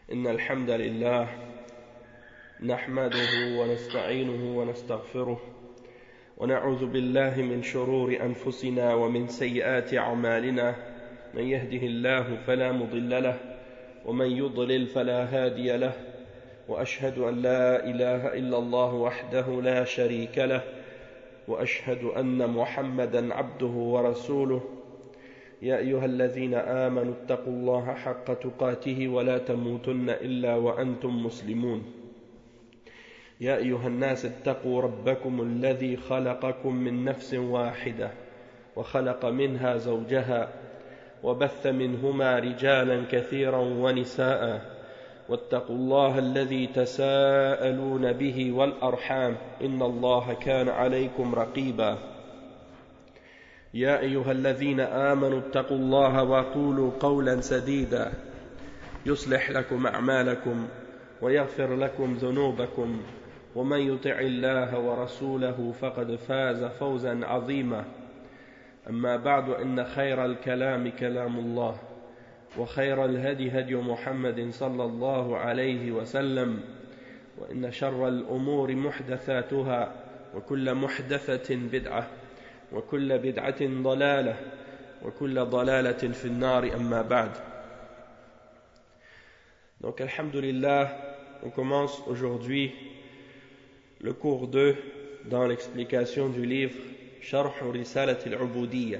إن الحمد لله نحمده ونستعينه ونستغفره ونعوذ بالله من شرور أنفسنا ومن سيئات أعمالنا من يهده الله فلا مضل له ومن يضلل فلا هادي له وأشهد أن لا إله إلا الله وحده لا شريك له وأشهد أن محمدا عبده ورسوله يا أيها الذين آمنوا اتقوا الله حق تقاته ولا تموتن إلا وأنتم مسلمون يا أيها الناس اتقوا ربكم الذي خلقكم من نفس واحدة وخلق منها زوجها وبث منهما رجالا كثيرا ونساء واتقوا الله الذي تساءلون به والأرحام إن الله كان عليكم رقيبا يا أيها الذين آمنوا اتقوا الله وقولوا قولا سديدا يصلح لكم أعمالكم ويغفر لكم ذنوبكم ومن يطع الله ورسوله فقد فاز فوزا عظيما أما بعد إن خير الكلام كلام الله وخير الهدي هدي محمد صلى الله عليه وسلم وإن شر الأمور محدثاتها وكل محدثة بدعة وكل بدعة ضلالة وكل ضلالة في النار أما بعد. Donc alhamdulillah, on commence aujourd'hui le cours 2 dans l'explication du livre Sharh Risalat al-Ubudiyya.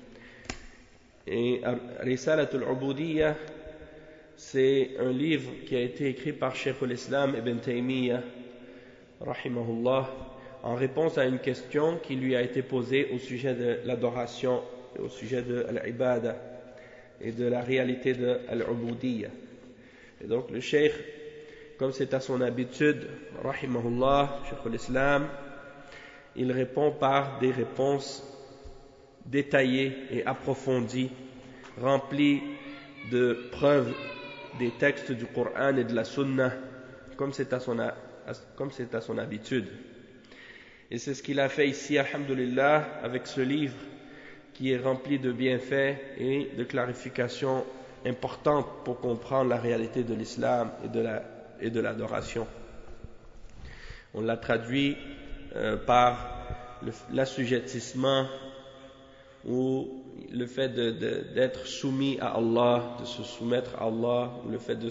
Et Risalat al-Ubudiyya, c'est un livre qui a été écrit par Cheikh al-Islam Ibn Taymiyyah rahimahullah en réponse à une question qui lui a été posée au sujet de l'adoration et au sujet de l'ibada et de la réalité de l'ubudiyya. Et donc le cheikh, comme c'est à son habitude, rahimahullah, cheikh al-Islam, il répond par des réponses détaillées et approfondies, remplies de preuves des textes du Coran et de la Sunna, comme c'est à son habitude. Et c'est ce qu'il a fait ici, alhamdulillah, avec ce livre qui est rempli de bienfaits et de clarifications importantes pour comprendre la réalité de l'islam et de l'adoration. On l'a traduit par l'assujettissement ou le fait d'être soumis à Allah, de se soumettre à Allah, ou le fait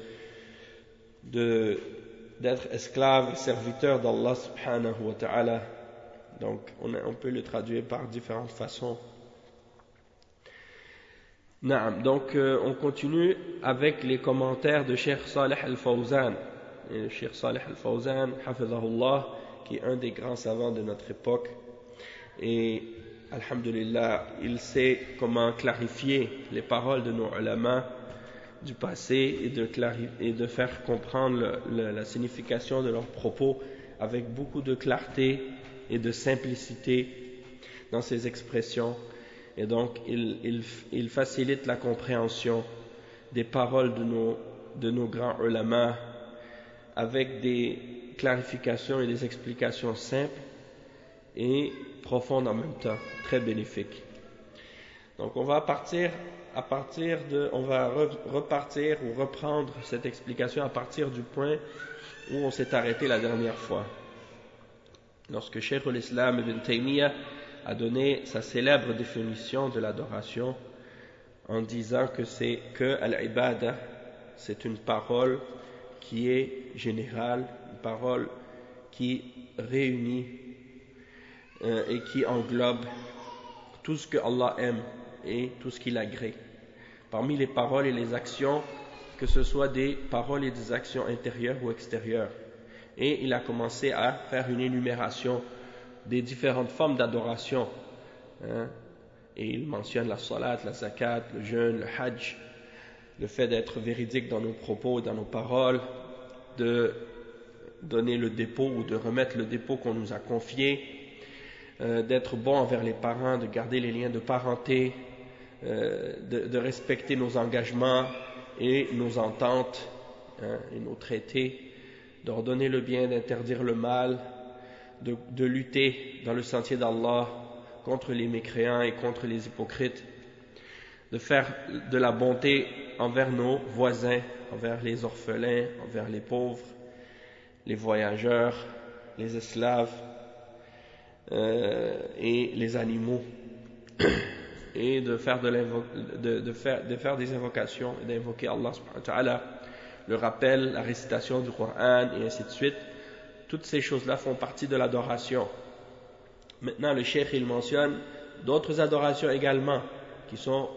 d'être esclave et serviteur d'Allah subhanahu wa ta'ala. Donc on peut le traduire par différentes façons. Donc on continue avec les commentaires de Cheikh Salih al-Fawzan. Et Cheikh Salih al-Fawzan, hafizahullah, qui est un des grands savants de notre époque. Et alhamdulillah, il sait comment clarifier les paroles de nos ulama du passé et de faire comprendre la signification de leurs propos avec beaucoup de clarté et de simplicité dans ses expressions. Et donc il facilite la compréhension des paroles de nos grands ulama avec des clarifications et des explications simples et profondes en même temps, très bénéfiques. Donc on va repartir ou reprendre cette explication à partir du point où on s'est arrêté la dernière fois. Lorsque Cheikh al-Islam Ibn Taymiyyah a donné sa célèbre définition de l'adoration en disant que al-ibada, c'est une parole qui est générale, une parole qui réunit et qui englobe tout ce que Allah aime et tout ce qu'il agrée. Parmi les paroles et les actions, que ce soit des paroles et des actions intérieures ou extérieures. Et il a commencé à faire une énumération des différentes formes d'adoration. Et il mentionne la salat, la zakat, le jeûne, le hajj, le fait d'être véridique dans nos propos et dans nos paroles, de donner le dépôt ou de remettre le dépôt qu'on nous a confié, d'être bon envers les parents, de garder les liens de parenté, de respecter nos engagements et nos ententes et nos traités, d'ordonner le bien, d'interdire le mal, de lutter dans le sentier d'Allah contre les mécréants et contre les hypocrites, de faire de la bonté envers nos voisins, envers les orphelins, envers les pauvres, les voyageurs, les esclaves et les animaux, et de faire des invocations et d'invoquer Allah subhanahu wa ta'ala, le rappel, la récitation du Coran et ainsi de suite. Toutes ces choses-là font partie de l'adoration. Maintenant, le cheikh il mentionne d'autres adorations également qui sont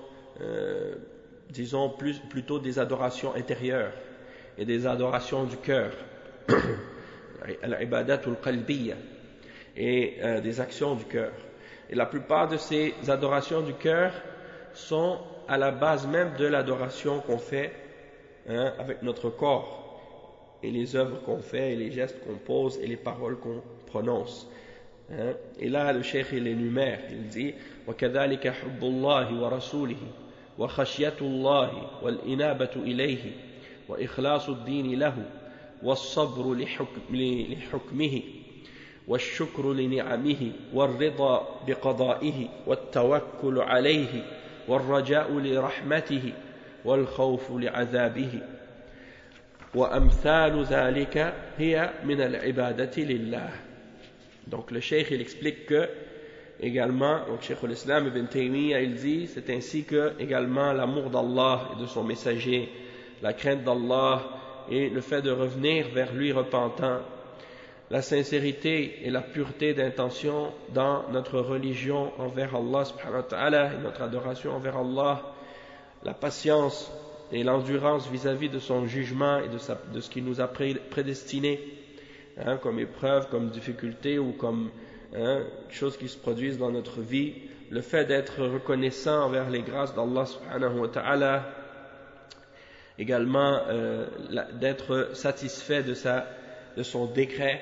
disons plutôt des adorations intérieures et des adorations du cœur, al-ibadatul qalbiyya, et des actions du cœur. Et la plupart de ces adorations du cœur sont à la base même de l'adoration qu'on fait avec notre corps, et les œuvres qu'on fait, et les gestes qu'on pose, et les paroles qu'on prononce. Et là, le cheikh il énumère, il dit وَكَذَلِكَ حُبُّ اللَّهِ وَرَسُولِهِ وَخَشْيَةُ اللَّهِ وَالْإِنَابَةُ إِلَيْهِ وَإِخْلَاصُ الدِّينِ لَهُ وَالصَّبْرُ لِحُكْمِهِ والشكر لنعمه والرضا بقضائه والتوكل عليه والرجاء لرحمته والخوف لعذابه وأمثال ذلك هي من العبادة لله. Donc le cheikh il explique que également, donc Cheikh l'Islam Ibn Taymiyyah il dit, c'est ainsi que également l'amour d'Allah et de son messager, la crainte d'Allah et le fait de revenir vers lui repentant, la sincérité et la pureté d'intention dans notre religion envers Allah subhanahu wa ta'ala et notre adoration envers Allah, la patience et l'endurance vis-à-vis de son jugement et de ce qu'il nous a prédestiné, comme épreuve, comme difficulté ou comme choses qui se produisent dans notre vie, le fait d'être reconnaissant envers les grâces d'Allah subhanahu wa ta'ala, également d'être satisfait de son décret,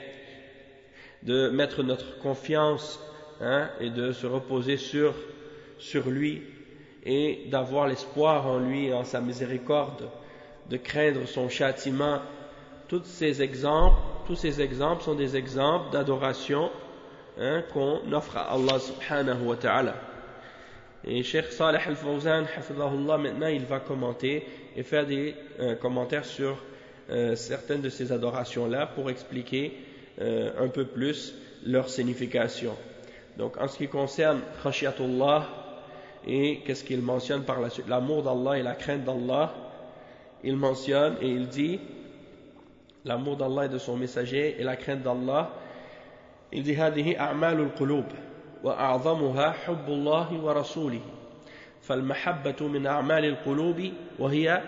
de mettre notre confiance et de se reposer sur lui et d'avoir l'espoir en lui et en sa miséricorde, de craindre son châtiment. Tous ces exemples sont des exemples d'adoration qu'on offre à Allah subhanahu wa ta'ala. Et Cheikh Saleh Al-Fawzan hafidhahullah, maintenant il va commenter et faire des commentaires sur certaines de ces adorations-là pour expliquer un peu plus leur signification. Donc en ce qui concerne khashiyatullah et qu'est-ce qu'il mentionne par la suite, l'amour d'Allah et la crainte d'Allah, il mentionne et il dit l'amour d'Allah et de son messager et la crainte d'Allah, il dit هذه أعمال القلوب وأعظمها حب الله ورسوله فالمحبة من أعمال القلوب وهي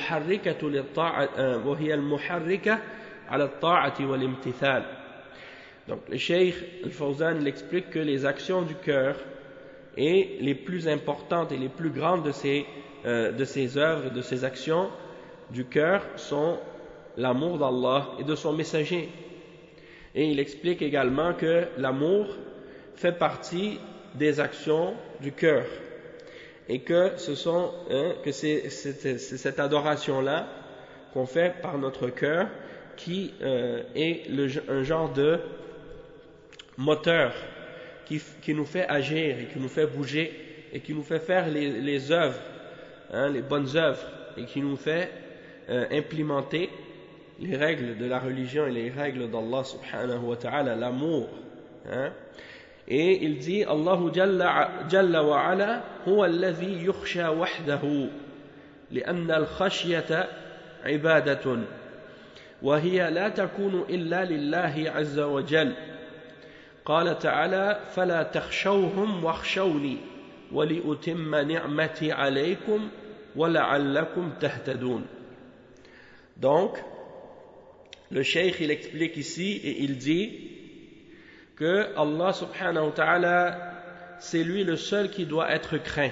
المحركة على الطاعة والامتثال. Donc le Cheikh Al-Fawzan il explique que les actions du cœur et les plus importantes et les plus grandes de ces œuvres et de ces actions du cœur sont l'amour d'Allah et de son messager. Et il explique également que l'amour fait partie des actions du cœur et que c'est cette adoration-là qu'on fait par notre cœur qui est un genre de moteur qui nous fait agir et qui nous fait bouger et qui nous fait faire les œuvres, les bonnes œuvres, et qui nous fait implémenter les règles de la religion et les règles d'Allah subhanahu wa ta'ala, l'amour. Et il dit Allahu jalla wa ala huwa alladhi yukhsha wahdahu li'anna al-khashyata ibadatun wa hiya la takunu illa lillahi azza wa jal. قال تعالى فلا تخشوهم واخشوني ولأتم نعمتي عليكم ولعلكم تهتدون. Donc le cheikh il explique ici et il dit que Allah subhanahu wa ta'ala c'est lui le seul qui doit être craint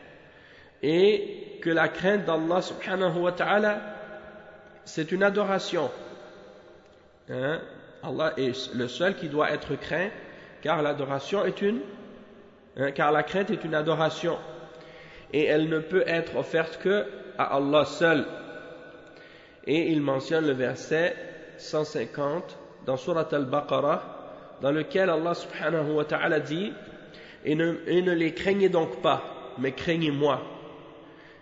et que la crainte d'Allah subhanahu wa ta'ala c'est une adoration. Allah est le seul qui doit être craint car la crainte est une adoration et elle ne peut être offerte que à Allah seul. Et il mentionne le verset 150 dans Surat Al-Baqarah dans lequel Allah subhanahu wa ta'ala dit et ne les craignez donc pas mais craignez-moi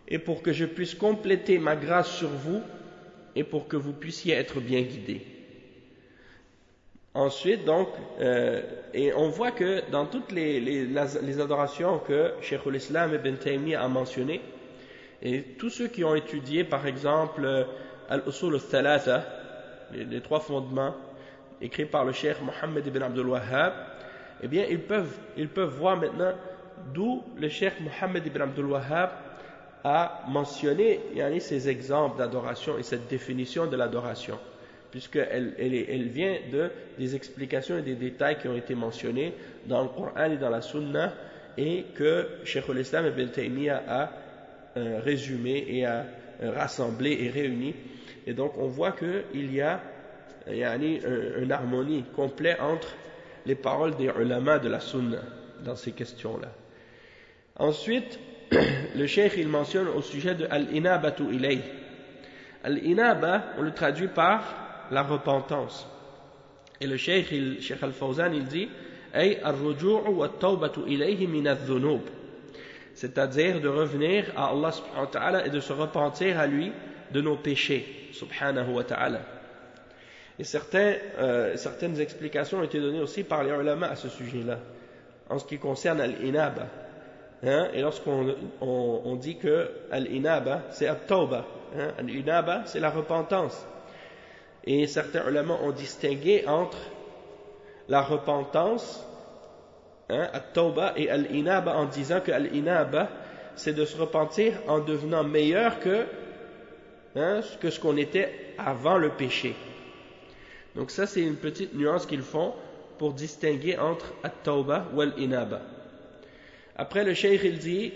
et pour que je puisse compléter ma grâce sur vous et pour que vous puissiez être bien guidés. Ensuite, donc, et on voit que dans toutes les adorations que Cheikh al-Islam Ibn Taymiyyah a mentionnées, et tous ceux qui ont étudié, par exemple, Al-Usul al-Thalatha, les trois fondements, écrits par le Cheikh Mohammed ibn Abdul Wahhab, eh bien, ils peuvent voir maintenant d'où le Cheikh Mohammed ibn Abdul Wahhab a mentionné ces exemples d'adoration et cette définition de l'adoration, puisqu'elle vient des explications et des détails qui ont été mentionnés dans le Coran et dans la Sunna, et que Cheikh al-Islam ibn Taymiyyah a résumé et a rassemblé et réuni. Et donc on voit qu'il y a une harmonie complète entre les paroles des ulama de la Sunna dans ces questions-là. Ensuite, le cheikh il mentionne au sujet de al-inabatu ilayh. Al-inaba, on le traduit par la repentance. Et le cheikh al-Fawzan il dit ay ar-ruju'u wa at-tawbatu ilayhi min adh-dhunub, c'est-à-dire de revenir à Allah subhanahu wa ta'ala et de se repentir à lui de nos péchés subhanahu wa ta'ala. Et certaines explications ont été données aussi par les ulama à ce sujet-là en ce qui concerne al-inaba. Et lorsqu'on dit que al-inaba c'est at-tawba, al-inaba c'est la repentance, et certains ulama ont distingué entre la repentance, at-tawba, et al-inaba, en disant que al-inaba c'est de se repentir en devenant meilleur que ce qu'on était avant le péché. Donc ça c'est une petite nuance qu'ils font pour distinguer entre at-tawba ou al-inaba. Après le cheikh il dit,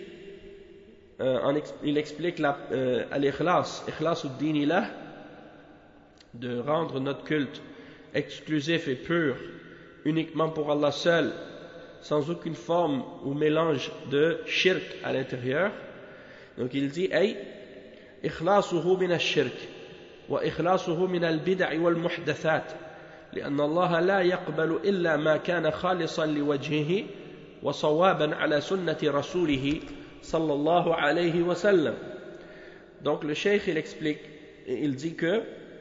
il explique al-ikhlas, ikhlasuddin, de rendre notre culte exclusif et pur uniquement pour Allah seul, sans aucune forme ou mélange de shirk à l'intérieur. Donc il dit ay ikhlasuhu min ash-shirk wa ikhlasuhu min al-bid'i wal muhdathat, لأن الله لا يقبل إلا ما كان خالصا لوجهه وصوابا على سنة رسوله صلى الله عليه وسلم. Donc le cheikh il explique, il dit que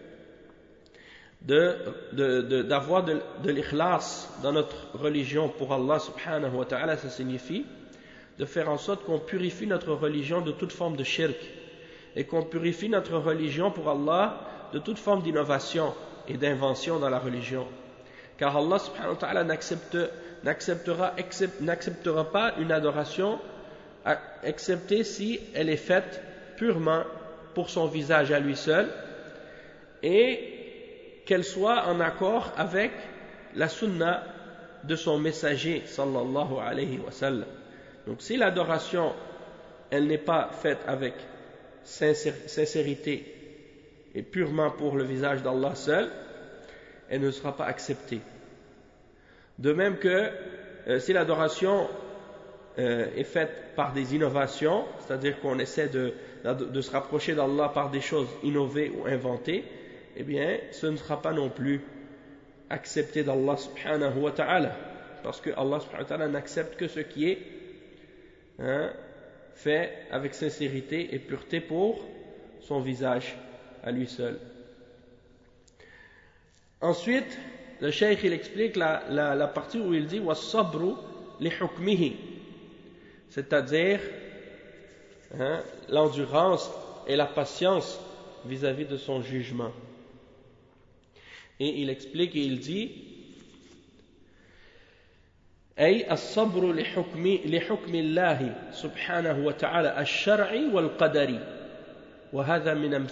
d'avoir de l'ikhlas dans notre religion pour Allah subhanahu wa ta'ala, ça signifie de faire en sorte qu'on purifie notre religion de toute forme de shirk, et qu'on purifie notre religion pour Allah de toute forme d'innovation et d'invention dans la religion, car Allah subhanahu wa ta'ala n'acceptera pas une adoration excepté si elle est faite purement pour son visage à lui seul, et qu'elle soit en accord avec la sunna de son messager sallallahu alayhi wa sallam. Donc si l'adoration elle n'est pas faite avec sincérité et purement pour le visage d'Allah seul, elle ne sera pas acceptée. De même que si l'adoration est faite par des innovations, c'est-à-dire qu'on essaie de se rapprocher d'Allah par des choses innovées ou inventées, eh bien, ce ne sera pas non plus accepté d'Allah subhanahu wa ta'ala, parce que Allah subhanahu wa ta'ala n'accepte que ce qui est fait avec sincérité et pureté pour son visage à lui seul. Ensuite, le cheikh il explique la partie où il dit was-sabru li hukmihi, c'est-à-dire l'endurance et la patience vis-à-vis de son jugement. Et il explique et il dit أي الصبر لحكم الله سبحانه وتعالى الشرعي والقدري وهذا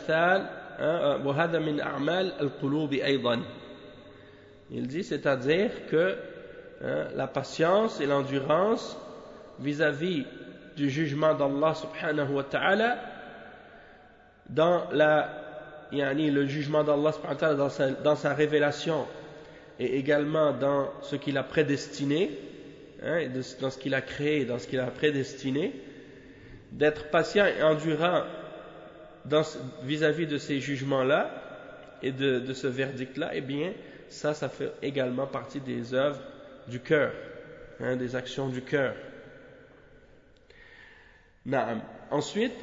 من أعمال القلوب أيضا. Il dit, c'est-à-dire que la patience et l'endurance vis-à-vis du jugement d'Allah subhanahu wa ta'ala, dans le jugement d'Allah subhanahu wa ta'ala dans sa révélation, et également dans ce qu'il a prédestiné, dans ce qu'il a créé, dans ce qu'il a prédestiné, d'être patient et endurant vis-à-vis de ces jugements-là et de ce verdict-là, eh bien, ça fait également partie des œuvres du cœur, des actions du cœur. Ensuite,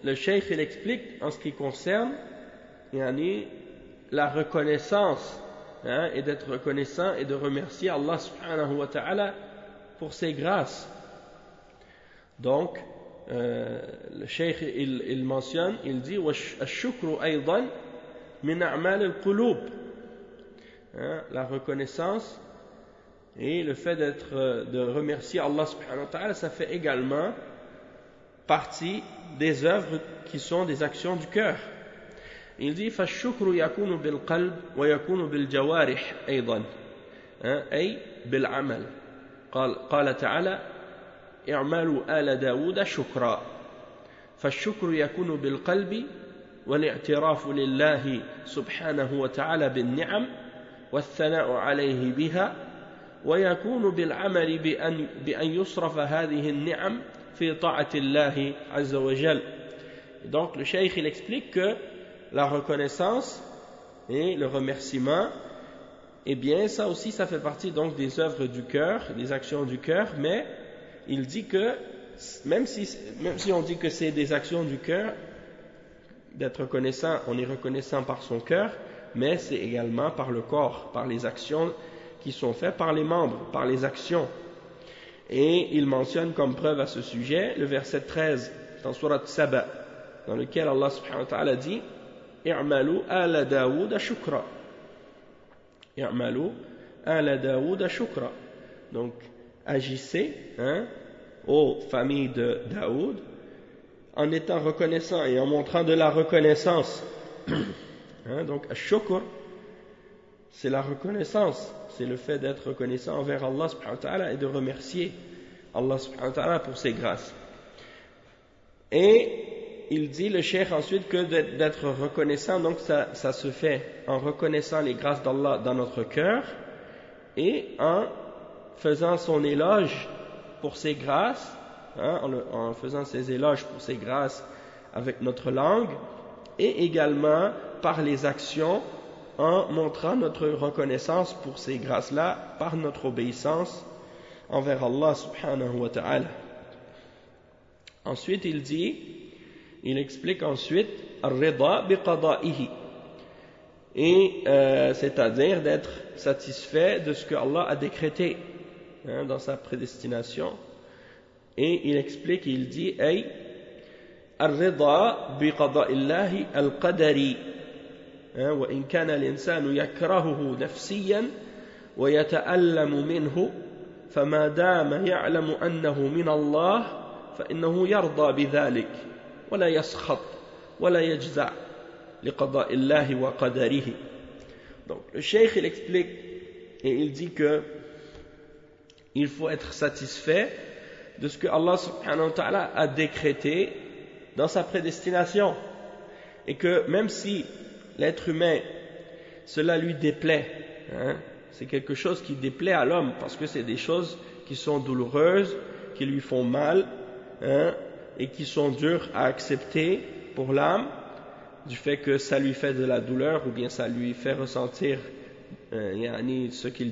le cheikh il explique en ce qui concerne yani, la reconnaissance et d'être reconnaissant et de remercier Allah subhanahu wa ta'ala pour ses grâces. Donc le cheikh il mentionne, il dit وَالشُّكْرُ أيضا من أعمال القلوب, la reconnaissance et le fait de remercier Allah subhanahu wa ta'ala, ça fait également partie des œuvres qui sont des actions du cœur. Il dit فالشكر يكون بالقلب ويكون بالجوارح أيضا أي بالعمل. قال تعالى اعملوا آل داود شكرا. فالشكر يكون بالقلب والاعتراف لله سبحانه وتعالى بالنعم والثناء عليه بها, ويكون بالعمل بأن يصرف هذه النعم في طاعة الله عز وجل. Donc le cheikh il explique que la reconnaissance et le remerciement, eh bien ça aussi ça fait partie donc des œuvres du cœur, des actions du cœur, mais il dit que même si on dit que c'est des actions du cœur, d'être reconnaissant, on est reconnaissant par son cœur, mais c'est également par le corps, par les actions qui sont faites par les membres, par les actions. Et il mentionne comme preuve à ce sujet le verset 13 dans Surat Saba, dans lequel Allah subhanahu wa ta'ala dit i'malu ala Daoud shukra. I'malu ala Daoud shukra. Donc agissez aux familles de Daoud en étant reconnaissant et en montrant de la reconnaissance. Donc ash-shukr, c'est la reconnaissance, c'est le fait d'être reconnaissant envers Allah subhanahu wa ta'ala et de remercier Allah subhanahu wa ta'ala pour ses grâces. Et il dit le cheikh ensuite que d'être reconnaissant, donc ça se fait en reconnaissant les grâces d'Allah dans notre cœur et en faisant son éloge pour ses grâces, en faisant ses éloges pour ses grâces avec notre langue, et également par les actions en montrant notre reconnaissance pour ces grâces-là par notre obéissance envers Allah subhanahu wa ta'ala. Ensuite il explique ensuite ar-rida biqada'ihi, et c'est-à-dire d'être satisfait de ce que Allah a décrété dans sa prédestination. Et il explique, il dit ay ar-rida biqada'illahi al-qadari, وإن كان الإنسان يكرهه نفسيا ويتألم منه فما دام يعلم أنه من الله فإنه يرضى بذلك ولا يسخط ولا يجزع لقضاء الله وقدره. Donc le cheikh il explique et il dit que il faut être satisfait de ce que Allah subhanahu wa ta'ala a décrété dans sa prédestination, et que même si l'être humain, cela lui déplaît, c'est quelque chose qui déplaît à l'homme, parce que c'est des choses qui sont douloureuses, qui lui font mal, et qui sont dures à accepter pour l'âme, du fait que ça lui fait de la douleur, ou bien ça lui fait ressentir ce qui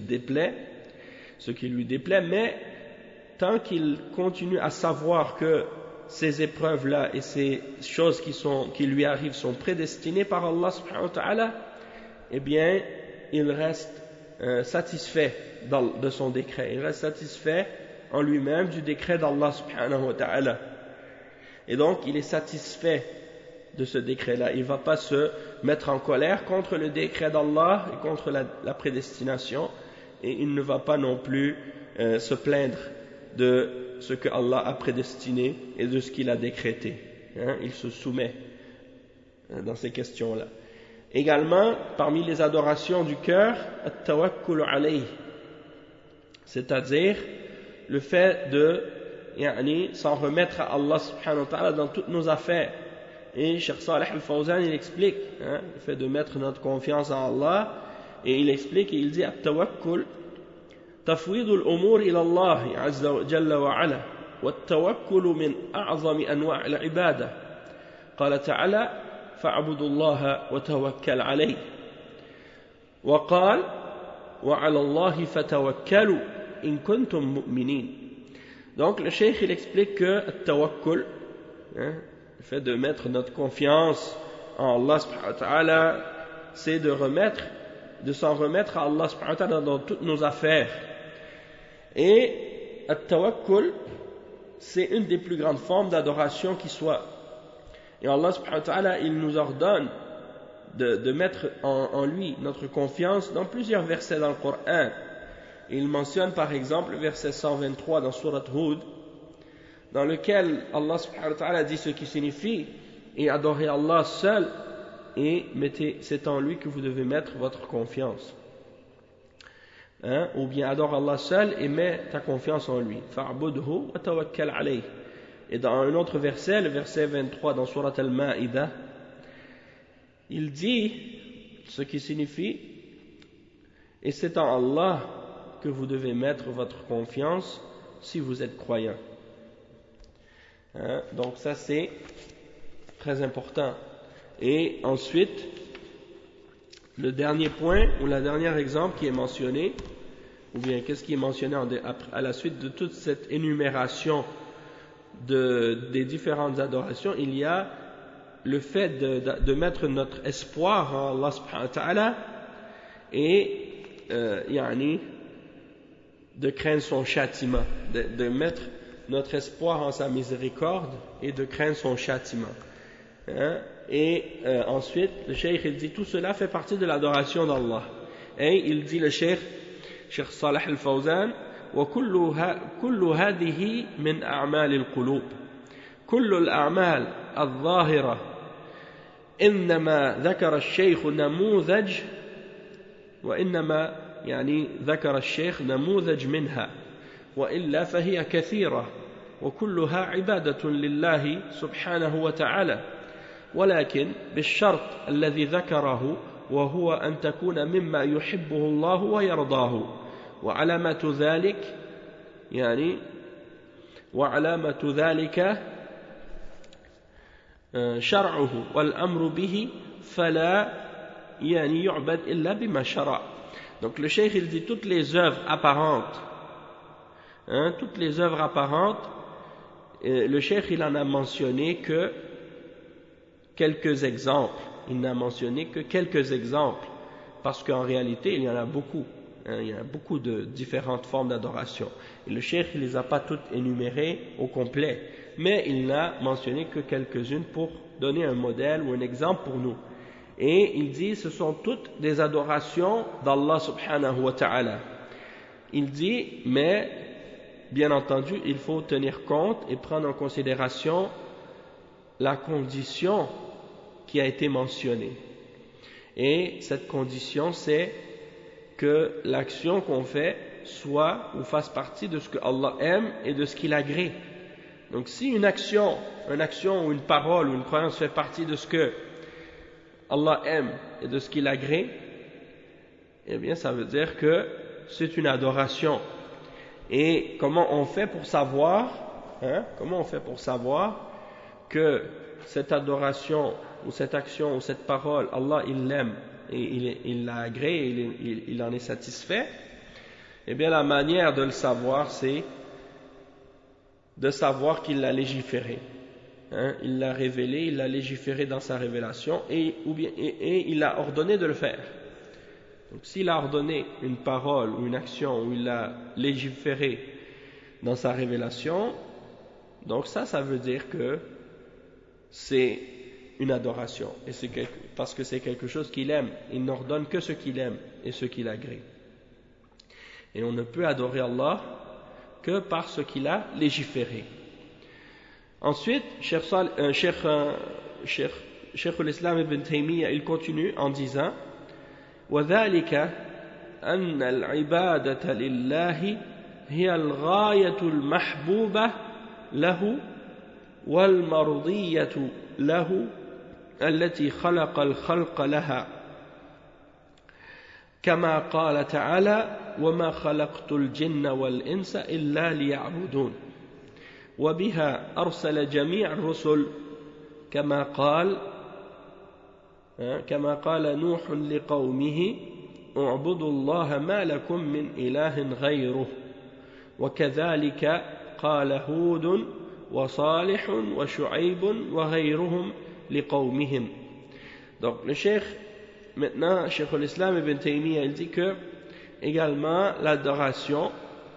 lui déplaît, mais tant qu'il continue à savoir que ces épreuves-là et ces choses qui lui arrivent sont prédestinées par Allah subhanahu wa ta'ala, eh bien, il reste satisfait de son décret. Il reste satisfait en lui-même du décret d'Allah subhanahu wa ta'ala. Et donc, il est satisfait de ce décret-là. Il ne va pas se mettre en colère contre le décret d'Allah et contre la prédestination, et il ne va pas non plus se plaindre de ce que Allah a prédestiné et de ce qu'il a décrété. Il se soumet dans ces questions-là. Également, parmi les adorations du cœur, at-tawakkul alayh, c'est-à-dire le fait de s'en remettre à Allah subhanahu wa ta'ala dans toutes nos affaires. Et Cheikh Salih al-Fawzan il explique le fait de mettre notre confiance en Allah, et il explique et il dit at-tawakkul تفويض الأمور إلى الله عز وجل وعلا والتوكل من أعظم أنواع العبادة. قال تعالى فاعبدوا الله وتوكل عليه, وقال وعلى الله فتوكلوا إن كنتم مؤمنين. Donc le cheikh il explique que التوكل, Le fait de mettre notre confiance en Allah subhanahu wa ta'ala, c'est de s'en remettre à Allah subhanahu wa ta'ala dans toutes nos affaires. Et at-tawakkul, c'est une des plus grandes formes d'adoration qui soit. Et Allah subhanahu wa ta'ala, il nous ordonne de mettre en lui notre confiance dans plusieurs versets dans le Coran. Il mentionne par exemple le verset 123 dans Surat Hud, dans lequel Allah subhanahu wa ta'ala dit ce qui signifie et adorez Allah seul et c'est en lui que vous devez mettre votre confiance. Ou bien adore Allah seul et mets ta confiance en lui. Fa'budhu wa tawakkal alayh. Et dans un autre verset, le verset 23 dans Surat Al-Ma'idah, il dit ce qui signifie et c'est en Allah que vous devez mettre votre confiance si vous êtes croyant. Donc ça c'est très important. Et ensuite, le dernier point ou le dernier exemple qui est mentionné, ou bien qu'est-ce qui est mentionné à la suite de toute cette énumération des différentes adorations, il y a le fait de mettre notre espoir en Allah subhanahu wa ta'ala et de craindre son châtiment, de mettre notre espoir en sa miséricorde et de craindre son châtiment. Ensuite, le cheikh il dit tout cela fait partie de l'adoration d'Allah. Et il dit le cheikh Salih al-Fawzan وكل هذه من أعمال القلوب كل الأعمال الظاهرة إنما ذكر الشيخ نموذج وإنما ذكر الشيخ نموذج منها وإلا فهي كثيرة وكلها عبادة لله سبحانه وتعالى ولكن بالشرط الذي ذكره وهو أن تكون مما يحبه الله ويرضاه وعلامة ذلك شرعه والأمر به فلا يعبد إلا بما شرع. Donc le cheikh il dit toutes les œuvres apparentes, le cheikh il en a mentionné que quelques exemples. Il n'a mentionné que quelques exemples parce qu'en réalité il y en a beaucoup. Il y a beaucoup de différentes formes d'adoration. Et le cheikh il les a pas toutes énumérées au complet, mais il n'a mentionné que quelques-unes pour donner un modèle ou un exemple pour nous. Et il dit ce sont toutes des adorations d'Allah subhanahu wa ta'ala. Il dit mais bien entendu il faut tenir compte et prendre en considération la condition qui a été mentionnée. Et cette condition c'est que l'action qu'on fait soit ou fasse partie de ce que Allah aime et de ce qu'il agrée. Donc si une action ou une parole ou une croyance fait partie de ce que Allah aime et de ce qu'il agrée, eh bien ça veut dire que c'est une adoration. Et comment on fait pour savoir que cette adoration ou cette action ou cette parole, Allah il l'aime et il l'a agréé, il en est satisfait? Eh bien la manière de le savoir c'est de savoir qu'il l'a légiféré. Il l'a révélé, il l'a légiféré dans sa révélation et il a ordonné de le faire. Donc s'il a ordonné une parole ou une action ou il l'a légiféré dans sa révélation, donc ça veut dire que c'est une adoration et parce que c'est quelque chose qu'il aime. Il n'ordonne que ce qu'il aime et ce qu'il agrée. Et on ne peut adorer Allah que par ce qu'il a légiféré. Ensuite, Cheikh al-Islam ibn Taymiyyah il continue en disant وذلك أن العبادة لله هي الغاية المحبوبة له والمرضية له التي خلق الخلق لها كما قال تعالى وما خلقت الجن والإنس إلا ليعبدون وبها أرسل جميع الرسل كما قال نوح لقومه اعبدوا الله ما لكم من إله غيره وكذلك قال هود وصالح وشعيب وغيرهم لقومهم. Donc le cheikh, maintenant, Cheikh l'Islam Ibn Taymiyyah, il dit que également l'adoration,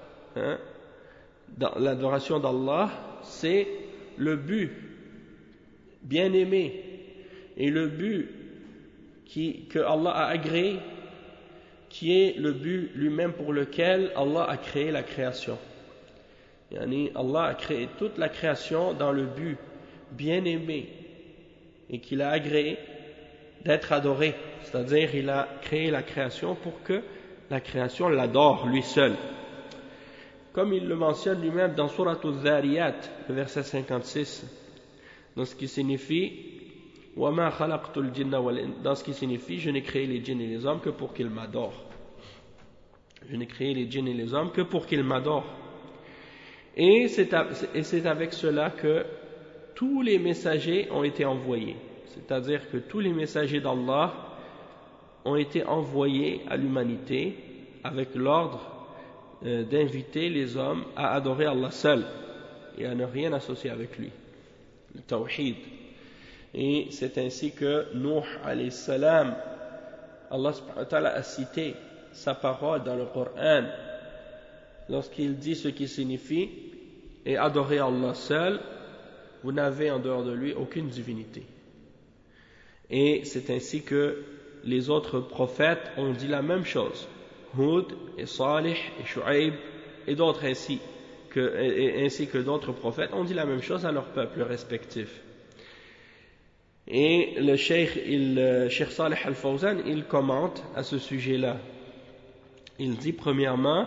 l'adoration d'Allah, c'est le but bien aimé et le but que Allah a agréé, qui est le but lui-même pour lequel Allah a créé la création. Yani Allah a créé toute la création dans le but bien aimé et qu'il a agréé d'être adoré. C'est-à-dire il a créé la création pour que la création l'adore lui seul. Comme il le mentionne lui-même dans Surat Al-Dhariyat, le verset 56, dans ce qui signifie وَمَا خَلَقْتُ الْجِنَّ وَالْإِنسَ, dans ce qui signifie je n'ai créé les djinns et les hommes que pour qu'ils m'adorent. Je n'ai créé les djinns et les hommes que pour qu'ils m'adorent. Et c'est avec cela que tous les messagers ont été envoyés. C'est-à-dire que tous les messagers d'Allah ont été envoyés à l'humanité avec l'ordre d'inviter les hommes à adorer Allah seul et à ne rien associer avec lui. Le tawhid. Et c'est ainsi que Nuh alayhi salam, Allah subhanahu wa ta'ala a cité sa parole dans le Coran lorsqu'il dit ce qui signifie et adorer Allah seul, vous n'avez en dehors de lui aucune divinité. Et c'est ainsi que les autres prophètes ont dit la même chose. Hud et Salih et Shu'aib et d'autres ainsi que d'autres prophètes ont dit la même chose à leurs peuples respectifs. Et le Cheikh Salih Al-Fawzan, il commente à ce sujet-là. Il dit premièrement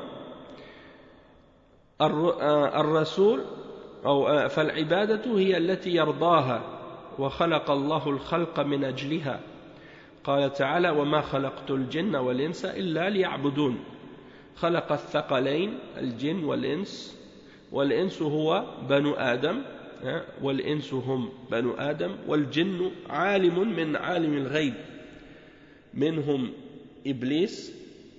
الرسول أو فالعبادة هي التي يرضاها وخلق الله الخلق من أجلها قال تعالى وما خلقت الجن والإنس إلا ليعبدون خلق الثقلين الجن والإنس والإنس هو بنو آدم والإنس هم بنو آدم والجن عالم من عالم الغيب منهم إبليس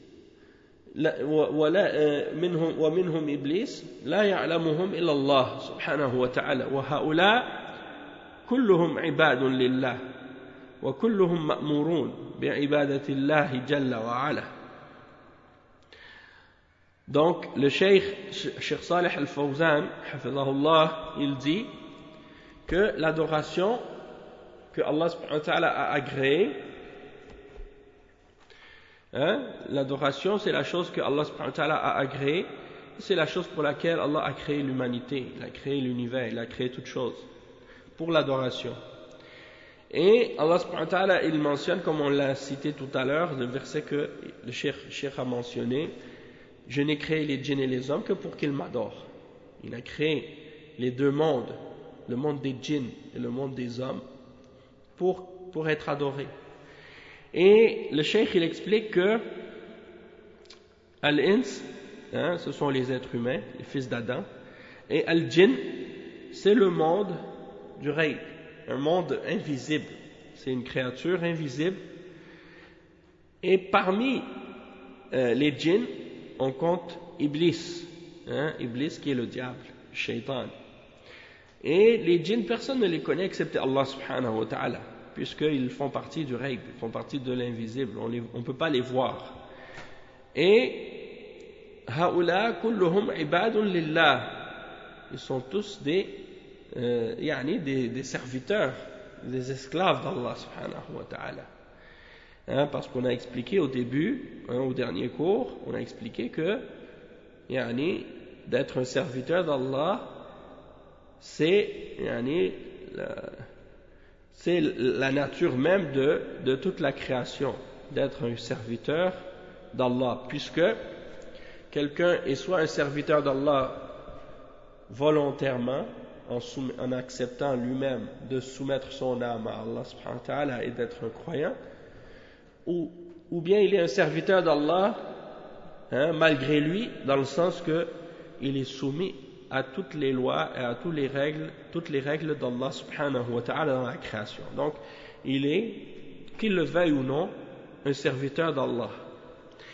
ومنهم إبليس لا يعلمهم إلا الله سبحانه وتعالى وهؤلاء كلهم عباد لله وكلهم مأمورون بعبادة الله جل وعلا. Donc le Cheikh Salih Al-Fawzan hafizahullah, il dit que l'adoration que Allah subhanahu wa ta'ala a agréée, l'adoration c'est la chose que Allah subhanahu wa ta'ala a agréée, c'est la chose pour laquelle Allah a créé l'humanité, il a créé l'univers, il a créé toutes choses pour l'adoration. Et Allah subhanahu wa ta'ala, il mentionne, comme on l'a cité tout à l'heure, le verset que le cheikh a mentionné, je n'ai créé les djinns et les hommes que pour qu'ils m'adorent. Il a créé les deux mondes, le monde des djinns et le monde des hommes, pour être adorés. Et le cheikh, il explique que Al-Ins, ce sont les êtres humains, les fils d'Adam, et Al-Jinn, c'est le monde du Ghaib, un monde invisible, c'est une créature invisible. Et parmi les djinns, on compte Iblis, Iblis qui est le diable, le shaitan. Et les djinns, personne ne les connaît excepté Allah subhanahu wa ta'ala, puisqu'ils font partie du Ghaib, ils font partie de l'invisible, on ne peut pas les voir. Et haoula kulluhum ibadun lillah, ils sont tous des serviteurs, des esclaves d'Allah subhanahu wa ta'ala. Parce qu'on a expliqué au début, au dernier cours, on a expliqué que d'être un serviteur d'Allah, c'est la nature même de toute la création, d'être un serviteur d'Allah, puisque quelqu'un est soit un serviteur d'Allah volontairement, en acceptant lui-même de soumettre son âme à Allah subhanahu wa ta'ala et d'être un croyant, ou bien il est un serviteur d'Allah malgré lui, dans le sens qu'il est soumis à toutes les lois et à toutes les règles d'Allah subhanahu wa ta'ala dans la création. Donc il est, qu'il le veuille ou non, un serviteur d'Allah.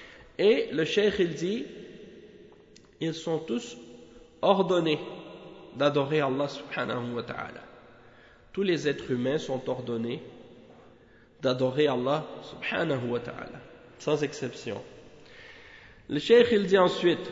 Et le cheikh il dit, ils sont tous ordonnés d'adorer Allah subhanahu wa ta'ala. Tous les êtres humains sont ordonnés d'adorer Allah subhanahu wa ta'ala, sans exception. Le cheikh il dit ensuite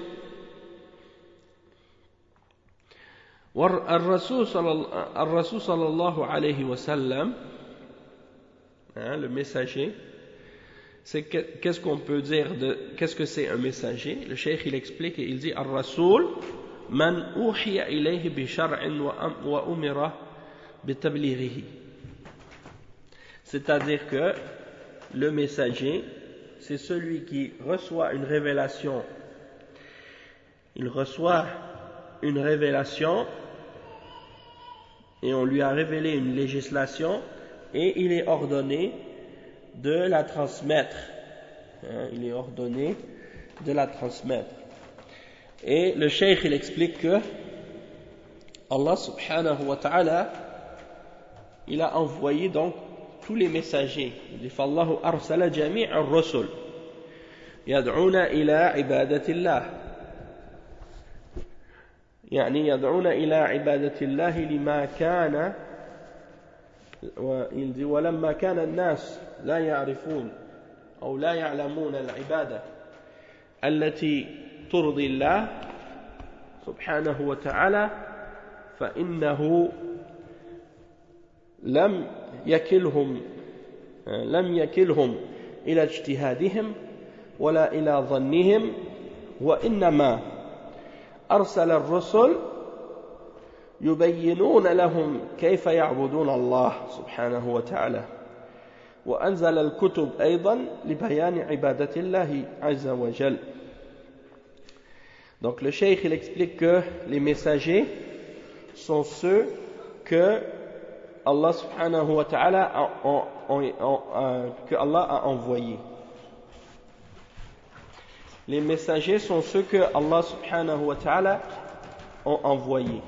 الرسول صلى الله عليه وسلم, le messager, qu'est-ce qu'on peut dire qu'est-ce que c'est un messager? Le cheikh il explique et il dit الرسول من أوحي إليه بشرع وأمر بتبليغه. C'est-à-dire que le messager, c'est celui qui reçoit une révélation. Il reçoit une révélation et on lui a révélé une législation et il est ordonné de la transmettre. Il est ordonné de la transmettre. Et le cheikh il explique que Allah subhanahu wa ta'ala il a envoyé donc tous les messagers. Il dit فَاللَّهُ أَرْسَلَ جَمِيعَ الرُّسُلِ يَدْعُونَ إِلَى عِبَادَةِ اللَّهِ, يعني يدعون إلى عبادة الله لما كان, ولما كان الناس لا يعرفون أو لا يعلمون العبادة التي ترضي الله سبحانه وتعالى فإنه لم يكلهم إلى اجتهادهم ولا إلى ظنهم وإنما أرسل الرسل يبينون لهم كيف يعبدون الله سبحانه وتعالى وأنزل الكتب أيضا لبيان عبادة الله عز وجل. Donc le cheikh il explique que les messagers sont ceux que Allah subhanahu wa ta'ala que Allah a envoyés. Les messagers sont ceux que Allah subhanahu wa ta'ala ont envoyés.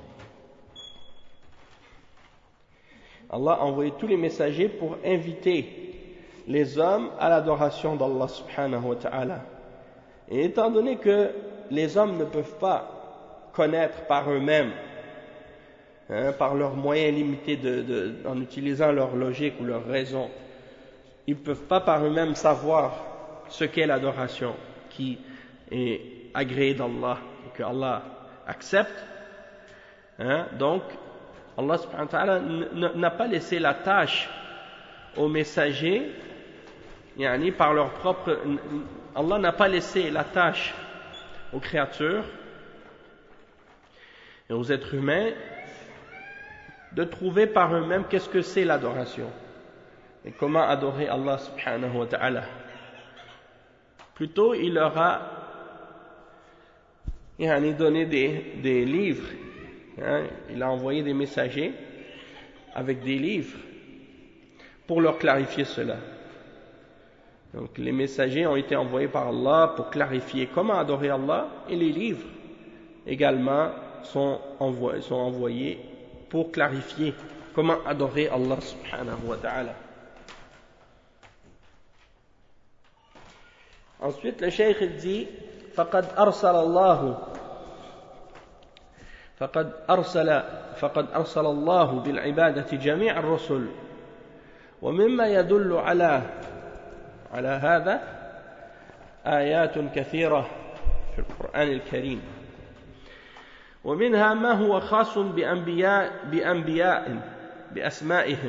Allah a envoyé tous les messagers pour inviter les hommes à l'adoration d'Allah subhanahu wa ta'ala. Et étant donné que les hommes ne peuvent pas connaître par eux-mêmes, par leurs moyens limités en utilisant leur logique ou leur raison, ils ne peuvent pas par eux-mêmes savoir ce qu'est l'adoration qui est agréée d'Allah et que Allah accepte. Donc Allah subhanahu wa ta'ala n'a pas laissé la tâche aux messagers, par leur propre. Allah n'a pas laissé la tâche aux créatures et aux êtres humains de trouver par eux-mêmes qu'est-ce que c'est l'adoration et comment adorer Allah subhanahu wa ta'ala. Plutôt, il leur a donné des livres. Il a envoyé des messagers avec des livres pour leur clarifier cela. Donc les messagers ont été envoyés par Allah pour clarifier comment adorer Allah, et les livres également sont envoyés pour clarifier comment adorer Allah subhanahu wa ta'ala. Ensuite le cheikh dit فقد أرسل الله بالعبادة جميع الرسل ومما يدل على هذا آيات كثيرة في القرآن الكريم ومنها ما هو خاص بأنبياء بأسمائهم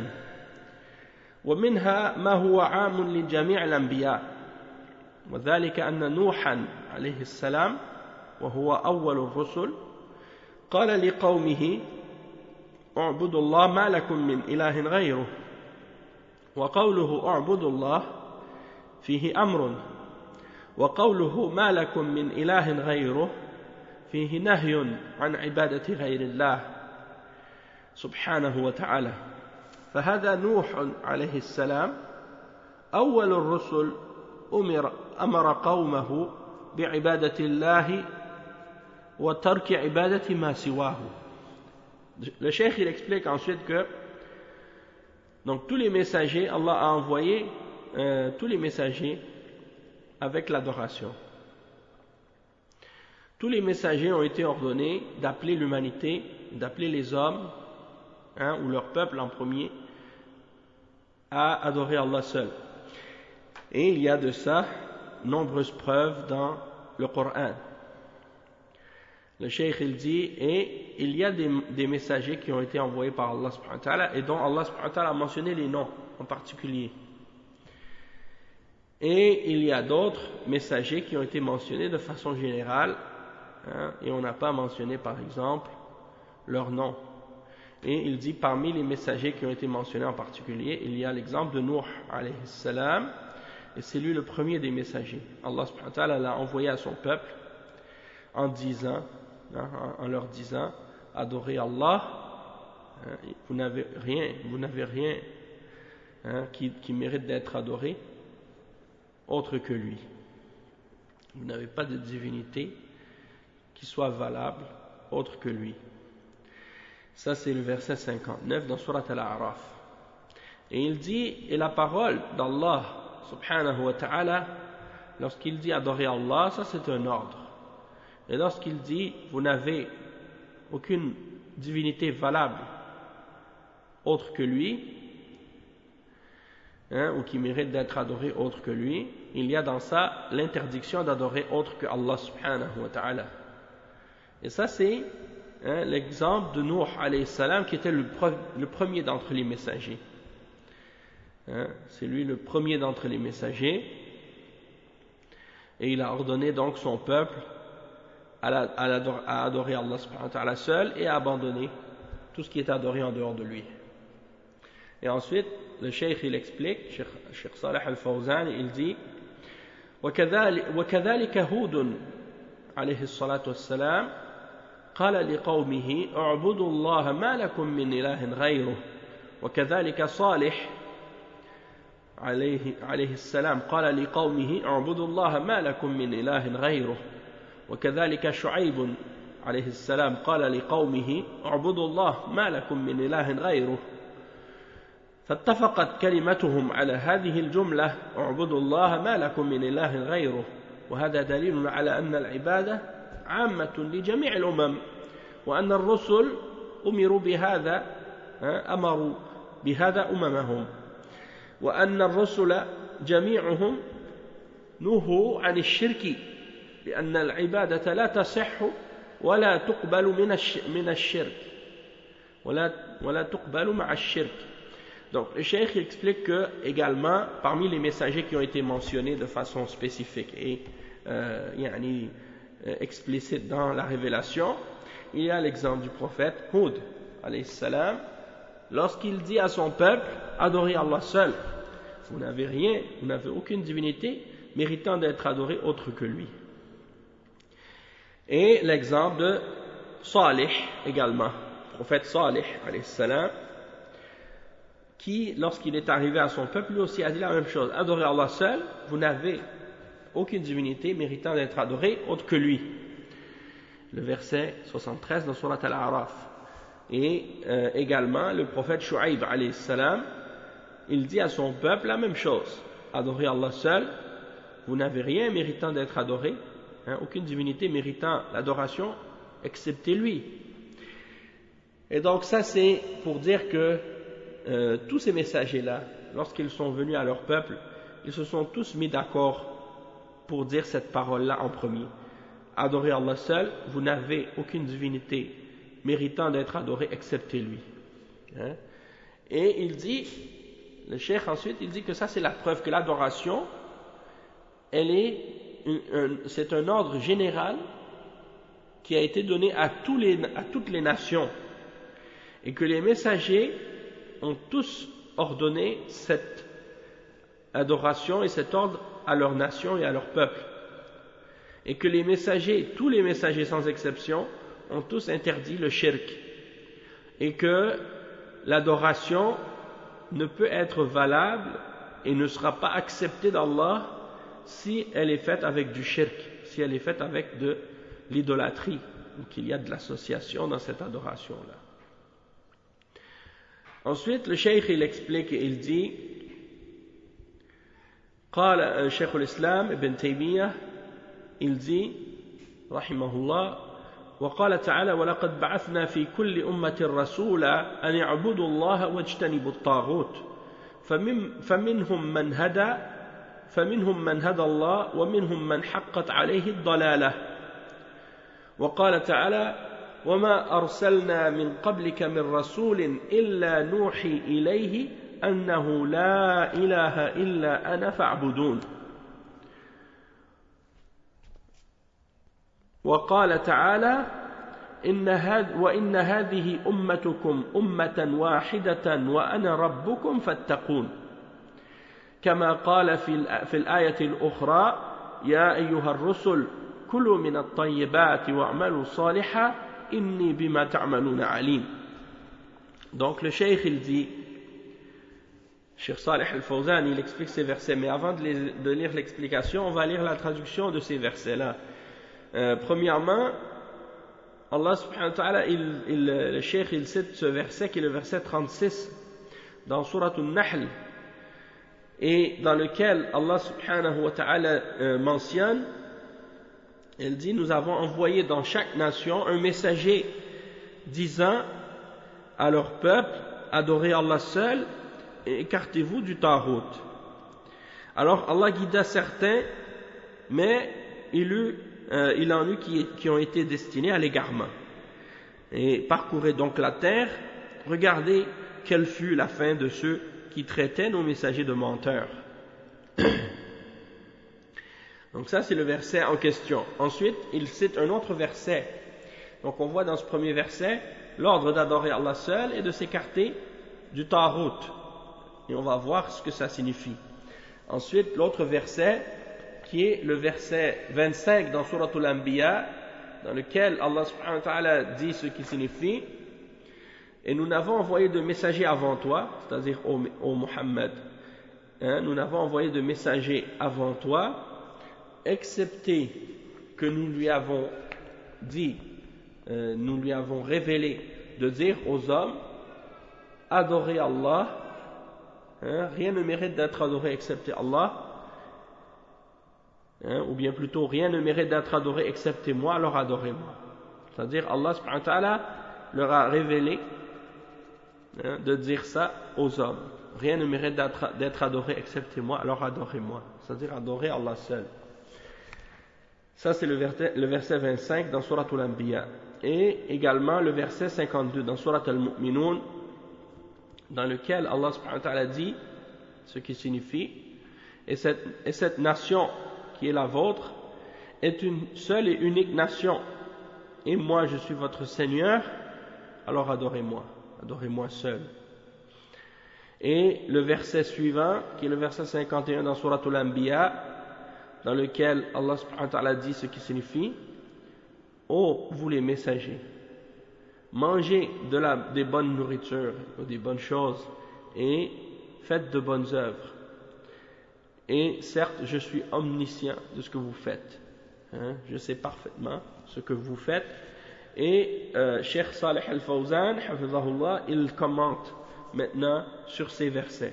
ومنها ما هو عام لجميع الأنبياء وذلك أن نوحا عليه السلام وهو أول الرسل قال لقومه اعبدوا الله ما لكم من إله غيره وقوله اعبدوا الله فيه أمر وقوله ما لكم من إله غيره فيه نهي عن عبادة غير الله سبحانه وتعالى فهذا نوح عليه السلام أول الرسل أمر قومه بعبادة الله وترك عبادة ما سواه. Le cheikh il explique ensuite que donc tous les messagers, Allah a envoyé tous les messagers avec l'adoration. tous les messagers ont été ordonnés d'appeler l'humanité, d'appeler les hommes, ou leur peuple en premier, à adorer Allah seul. Et il y a de ça nombreuses preuves dans le Coran. Le cheikh il dit, et il y a des messagers qui ont été envoyés par Allah subhanahu wa ta'ala et dont Allah subhanahu wa ta'ala a mentionné les noms en particulier. Et il y a d'autres messagers qui ont été mentionnés de façon générale, et on n'a pas mentionné par exemple leur nom. Et il dit parmi les messagers qui ont été mentionnés en particulier, il y a l'exemple de Nuh alayhi salam, et c'est lui le premier des messagers. Allah subhanahu wa ta'ala l'a envoyé à son peuple en leur disant adorez Allah, vous n'avez rien qui mérite d'être adoré autre que lui. Vous n'avez pas de divinité qui soit valable autre que lui. Ça c'est le verset 59 dans Surat Al-A'raf. Et il dit, et la parole d'Allah subhanahu wa ta'ala, lorsqu'il dit adorer Allah, ça c'est un ordre. Et lorsqu'il dit vous n'avez aucune divinité valable autre que lui, ou qui mérite d'être adoré autre que lui, il y a dans ça l'interdiction d'adorer autre que Allah subhanahu wa ta'ala. Et ça c'est l'exemple de Nuh alayhi salam qui était le premier d'entre les messagers. C'est lui le premier d'entre les messagers, et il a ordonné donc son peuple à adorer Allah subhanahu wa ta'ala seul et à abandonner tout ce qui est adoré en dehors de lui. Et ensuite le cheikh il explique, Cheikh Salih al-Fawzan, il dit وكذلك هود عليه الصلاة والسلام قال لقومه اعبدوا الله ما لكم من إله غيره وكذلك صالح عليه السلام قال لقومه اعبدوا الله ما لكم من إله غيره وكذلك شعيب عليه السلام قال لقومه اعبدوا الله ما لكم من إله غيره فاتفقت كلمتهم على هذه الجملة اعبدوا الله ما لكم من إله غيره وهذا دليل على أن العبادة عامة لجميع الأمم وأن الرسل أمروا بهذا أممهم وأن الرسل جميعهم نهوا عن الشرك لأن العبادة لا تصح ولا تقبل من الشرك ولا تقبل مع الشرك. Donc le cheikh explique que également parmi les messagers qui ont été mentionnés de façon spécifique et explicite dans la révélation, il y a l'exemple du prophète Hud alayhi salam, lorsqu'il dit à son peuple adorez Allah seul, vous n'avez aucune divinité méritant d'être adorée autre que lui. Et l'exemple de Salih également, prophète Salih alayhi salam, qui, lorsqu'il est arrivé à son peuple, lui aussi a dit la même chose. Adorez Allah seul, vous n'avez aucune divinité méritant d'être adorée autre que lui. Le verset 73 dans Surat Al-A'raf. Et également, le prophète Shu'aib alayhi salam, il dit à son peuple la même chose. Adorez Allah seul, vous n'avez rien méritant d'être adoré, aucune divinité méritant l'adoration, excepté lui. Et donc ça c'est pour dire que tous ces messagers-là, lorsqu'ils sont venus à leur peuple, ils se sont tous mis d'accord pour dire cette parole-là en premier. Adorez Allah seul, vous n'avez aucune divinité méritant d'être adorée excepté lui. Et il dit, le cheikh ensuite, il dit que ça c'est la preuve que l'adoration, c'est un ordre général qui a été donné à toutes les nations, et que les messagers ont tous ordonné cette adoration et cet ordre à leur nation et à leur peuple, et que tous les messagers sans exception ont tous interdit le shirk, et que l'adoration ne peut être valable et ne sera pas acceptée d'Allah si elle est faite avec du shirk, si elle est faite avec de l'idolâtrie, ou qu'il y a de l'association dans cette adoration-là. Ensuite, le cheikh il explique et il dit قال شيخ الإسلام ابن تيمية, il dit رحمه الله وقال تعالى ولقد بعثنا في كل أمة رسولا أن يعبدوا الله واجتنبوا الطاغوت فمنهم من هدى الله ومنهم من حقت عليه الضلالة وقال تعالى وما أرسلنا من قبلك من رسول إلا نوحي إليه أنه لا إله إلا أنا فاعبدون وقال تعالى وإن هذه أمتكم أمة واحدة وأنا ربكم فاتقون كما قال في الآية الأخرى يا أيها الرسل كلوا من الطيبات واعملوا صالحا إني بما تعملون عليم. Donc le cheikh il dit, Cheikh Salih Al-Fawzan il explique ces versets, mais avant de lire l'explication on va lire la traduction de ces versets là. Premièrement, Allah subhanahu wa ta'ala, le cheikh il cite ce verset qui est le verset 36 dans Surat An-Nahl et dans lequel Allah subhanahu wa ta'ala mentionne, il dit nous avons envoyé dans chaque nation un messager disant à leur peuple adorez Allah seul et écartez-vous du Taghut. Alors Allah guida certains, mais il en eut qui ont été destinés à l'égarement. Et parcourez donc la terre, regardez quelle fut la fin de ceux qui traitaient nos messagers de menteurs. Donc ça c'est le verset en question. Ensuite il cite un autre verset. Donc on voit dans ce premier verset l'ordre d'adorer Allah seul et de s'écarter du Taghut. Et on va voir ce que ça signifie. Ensuite l'autre verset qui est le verset 25 dans Surat Al-Anbiya, dans lequel Allah subhanahu wa ta'ala dit ce qui signifie et nous n'avons envoyé de messagers avant toi, c'est-à-dire au Muhammad, nous n'avons envoyé de messagers avant toi excepté que nous lui avons dit, nous lui avons révélé de dire aux hommes adorez Allah, rien ne mérite d'être adoré excepté Allah, ou bien plutôt rien ne mérite d'être adoré excepté moi, alors adorez-moi. C'est-à-dire Allah subhanahu wa ta'ala leur a révélé de dire ça aux hommes, rien ne mérite d'être adoré excepté moi, alors adorez-moi, c'est-à-dire adorer Allah seul. Ça c'est le verset 25 dans Surat Al-Anbiya et également le verset 52 dans Surat Al-Mu'minun, dans lequel Allah subhanahu wa ta'ala dit ce qui signifie et cette nation qui est la vôtre est une seule et unique nation et moi je suis votre Seigneur, alors adorez-moi seul. Et le verset suivant qui est le verset 51 dans Surat Al-Anbiya, dans lequel Allah subhanahu wa ta'ala dit ce qui signifie ô vous les messagers, mangez des bonnes nourritures, des bonnes choses et faites de bonnes œuvres. Et certes, je suis omniscient de ce que vous faites. Je sais parfaitement ce que vous faites. Et Cheikh Salih Al-Fawzan, hafizahullah, il commente maintenant sur ces versets.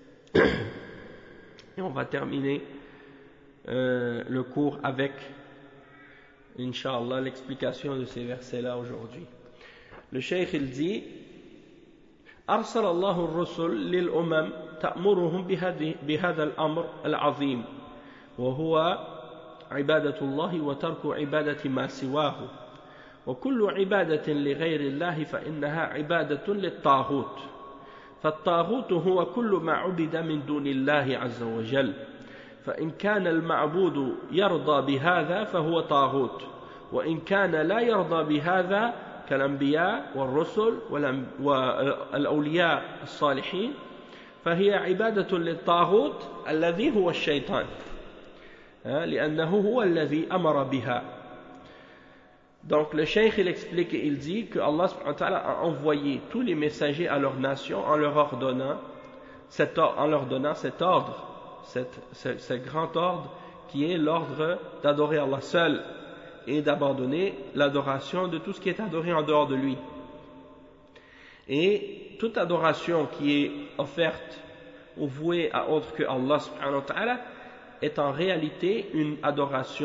Et on va terminer le cours avec, Inch'Allah, l'explication de ces versets-là aujourd'hui. Le Cheikh il dit أرسل الله الرسل للأمم تأمرهم بهذا الأمر العظيم وهو عبادة الله وترك عبادة ما سواه وكل عبادة لغير الله فإنها عبادة للطاغوت فالطاغوت هو كل ما عبد من دون الله عز وجل فإن كان المعبود يرضى بهذا فهو طاغوت وإن كان لا يرضى بهذا كالأنبياء والرسل والأولياء الصالحين فهي عبادة للطاغوت الذي هو الشيطان لأنه هو الذي أمر بها. Donc le cheikh il explique et il dit que Allah subhanahu wa ta'ala a envoyé tous les messagers à leur nation en leur donnant cet ordre, ce grand ordre qui est l'ordre d'adorer Allah seul et d'abandonner l'adoration de tout ce qui est adoré en dehors de lui. Et toute adoration qui est offerte ou vouée à autre que Allah subhanahu wa ta'ala est en réalité une adoration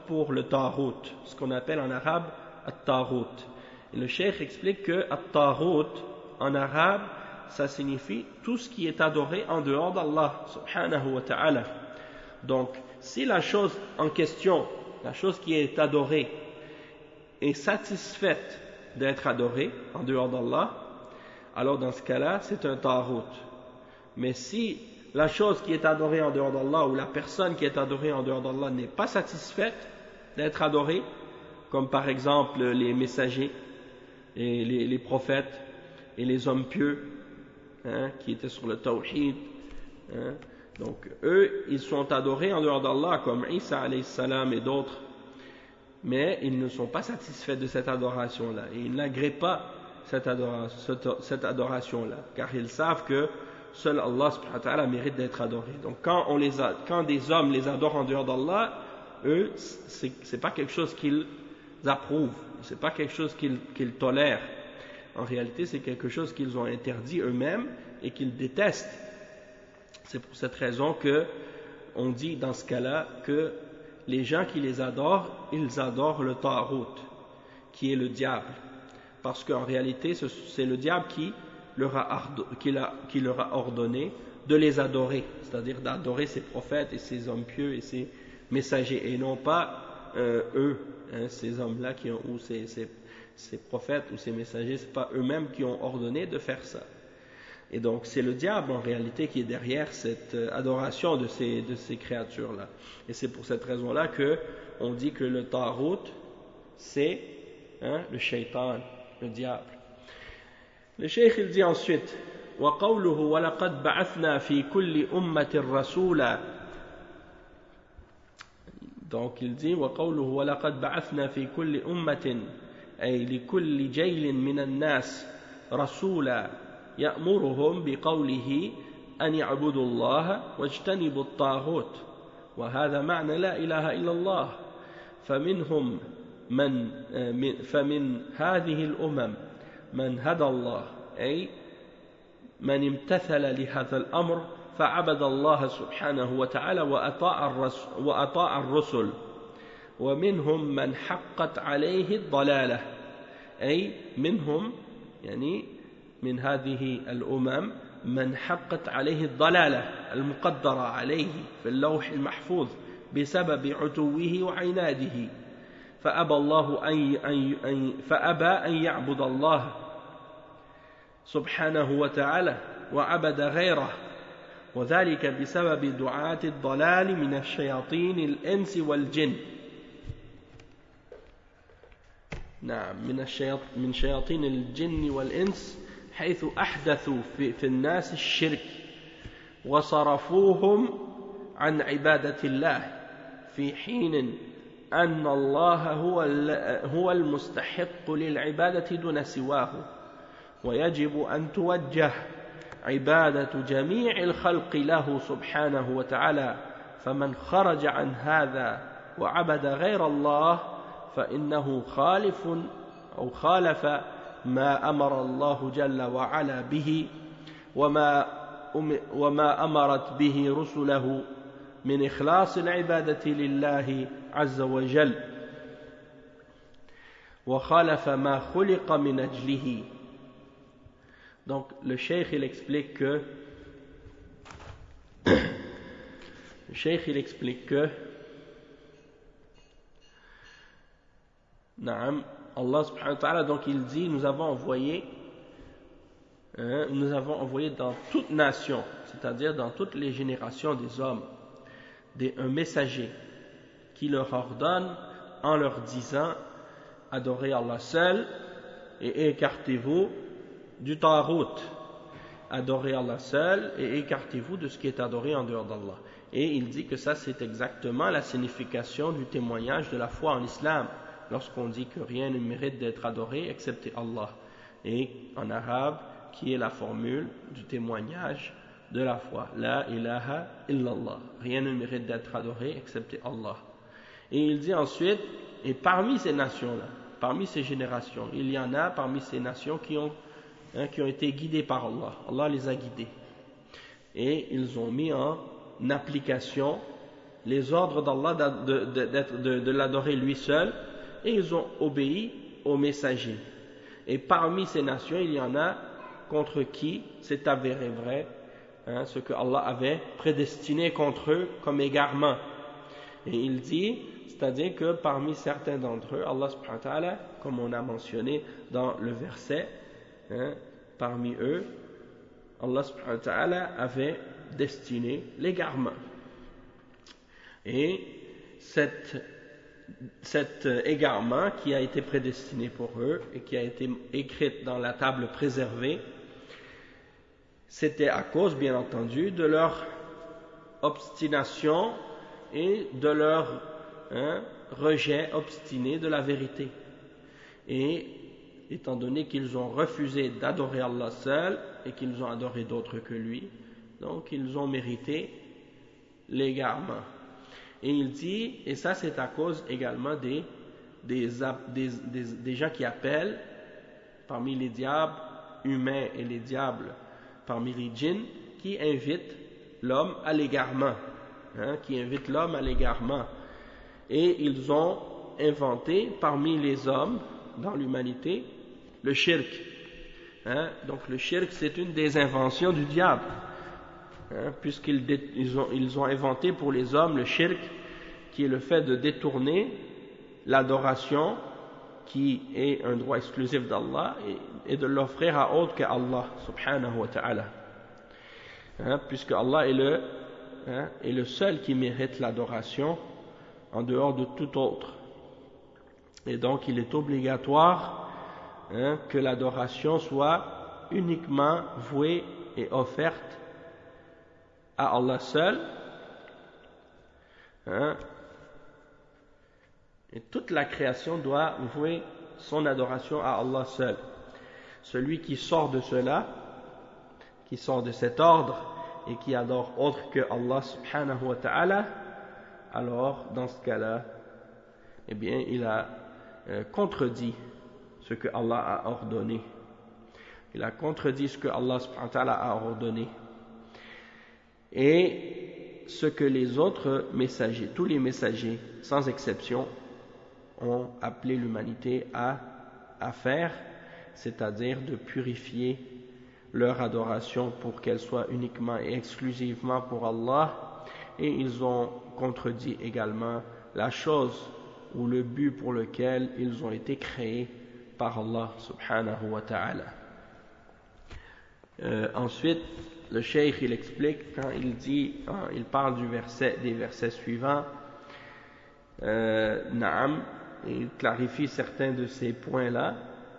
pour le Taghut, ce qu'on appelle en arabe at-Taghut. Et le cheikh explique que at-Taghut en arabe, ça signifie tout ce qui est adoré en dehors d'Allah subhanahu wa ta'ala. Donc, si la chose en question, la chose qui est adorée, est satisfaite d'être adorée en dehors d'Allah, alors dans ce cas-là, c'est un Taghut. Mais si la chose qui est adorée en dehors d'Allah ou la personne qui est adorée en dehors d'Allah n'est pas satisfaite d'être adorée, comme par exemple les messagers, et les prophètes et les hommes pieux qui étaient sur le tawhid, donc eux ils sont adorés en dehors d'Allah comme Isa alayhi salam et d'autres, mais ils ne sont pas satisfaits de cette adoration là et ils n'agréent pas cette adoration là, car ils savent que seul Allah subhanahu wa ta'ala mérite d'être adoré. Donc quand des hommes les adorent en dehors d'Allah, eux c'est pas quelque chose qu'ils approuvent, c'est pas quelque chose qu'ils tolèrent. En réalité, c'est quelque chose qu'ils ont interdit eux-mêmes et qu'ils détestent. C'est pour cette raison que on dit dans ce cas-là que les gens qui les adorent, ils adorent le Taghut, qui est le diable. Parce qu'en réalité, c'est le diable qui leur a ordonné de les adorer, c'est-à-dire d'adorer ses prophètes et ses hommes pieux et ses messagers, et non pas eux, ces hommes-là ou ces prophètes ou ces messagers, c'est pas eux-mêmes qui ont ordonné de faire ça. Et donc c'est le diable en réalité qui est derrière cette adoration de ces créatures-là. Et c'est pour cette raison-là que on dit que le Taghut c'est le shaitan, le diable. Le cheikh il dit ensuite وقوله ولقد بعثنا في كل أمة رسولا. Donc il dit وقوله ولقد بعثنا في كل أمة أي لكل جيل من الناس رسولا يأمرهم بقوله أن يعبدوا الله واجتنبوا الطاغوت، وهذا معنى لا إله إلا الله. فمن هذه الأمم من هدى الله، أي من امتثل لهذا الأمر فعبد الله سبحانه وتعالى وأطاع الرسل، ومنهم من حقت عليه الضلالة، أي منهم يعني من هذه الأمم من حقت عليه الضلالة المقدرة عليه في اللوح المحفوظ بسبب عتوه وعناده، فأبى أن يعبد الله سبحانه وتعالى وعبد غيره، وذلك بسبب دعاة الضلال من الشياطين الإنس والجن. نعم، من شياطين الجن والإنس، حيث أحدثوا في الناس الشرك وصرفوهم عن عبادة الله، في حين أن الله هو المستحق للعبادة دون سواه، ويجب أن توجه عبادة جميع الخلق له سبحانه وتعالى، فمن خرج عن هذا وعبد غير الله فإنه خالف ما أمر الله جل وعلا به وما أمرت به رسله من إخلاص العبادة لله عز وجل، وخالف ما خلق من أجله. Donc le cheikh il explique que Naam, Allah subhanahu wa ta'ala, donc il dit nous avons envoyé dans toute nation, c'est-à-dire dans toutes les générations des hommes, un messager qui leur ordonne en leur disant adorez Allah seul et écartez-vous du Taghut, adorez Allah seul et écartez-vous de ce qui est adoré en dehors d'Allah. Et il dit que ça c'est exactement la signification du témoignage de la foi en islam, lorsqu'on dit que rien ne mérite d'être adoré excepté Allah, et en arabe qui est la formule du témoignage de la foi, la ilaha illallah, rien ne mérite d'être adoré excepté Allah. Et il dit ensuite, et parmi ces nations-là, parmi ces générations, il y en a parmi ces nations qui ont été guidées par Allah, Allah les a guidés, et ils ont mis en application les ordres d'Allah de l'adorer lui seul, et ils ont obéi aux messagers. Et parmi ces nations, il y en a contre qui c'est avéré vrai, ce que Allah avait prédestiné contre eux comme égarement. Et il dit, c'est-à-dire que parmi certains d'entre eux, Allah subhanahu wa ta'ala, comme on a mentionné dans le verset, parmi eux, Allah subhanahu wa ta'ala avait destiné l'égarement. Et cet égarement qui a été prédestiné pour eux et qui a été écrit dans la table préservée, c'était à cause, bien entendu, de leur obstination et de leur rejet obstiné de la vérité. Et étant donné qu'ils ont refusé d'adorer Allah seul et qu'ils ont adoré d'autres que lui, donc ils ont mérité l'égarement. Et il dit, et ça c'est à cause également des gens qui appellent parmi les diables humains et les diables parmi les djinns, qui invitent l'homme à l'égarement, et ils ont inventé parmi les hommes dans l'humanité le shirk. Donc le shirk, c'est une des inventions du diable, puisqu'ils ont inventé pour les hommes le shirk, qui est le fait de détourner l'adoration qui est un droit exclusif d'Allah et de l'offrir à autre qu'Allah subhanahu wa ta'ala, puisque Allah est le seul qui mérite l'adoration en dehors de tout autre. Et donc il est obligatoire que l'adoration soit uniquement vouée et offerte à Allah seul, et toute la création doit vouer son adoration à Allah seul. Celui qui sort de cela, qui sort de cet ordre et qui adore autre que Allah subhanahu wa ta'ala, alors dans ce cas-là, eh bien il a contredit ce que Allah a ordonné. Il a contredit ce que Allah subhanahu wa ta'ala a ordonné. Et ce que les autres messagers, tous les messagers, sans exception, ont appelé l'humanité à faire, c'est-à-dire de purifier leur adoration pour qu'elle soit uniquement et exclusivement pour Allah, et ils ont contredit également la chose ou le but pour lequel ils ont été créés par Allah subhanahu wa ta'ala. Ensuite, le cheikh il explique quand il parle des versets suivants, Naam, il clarifie certains de ces points-là,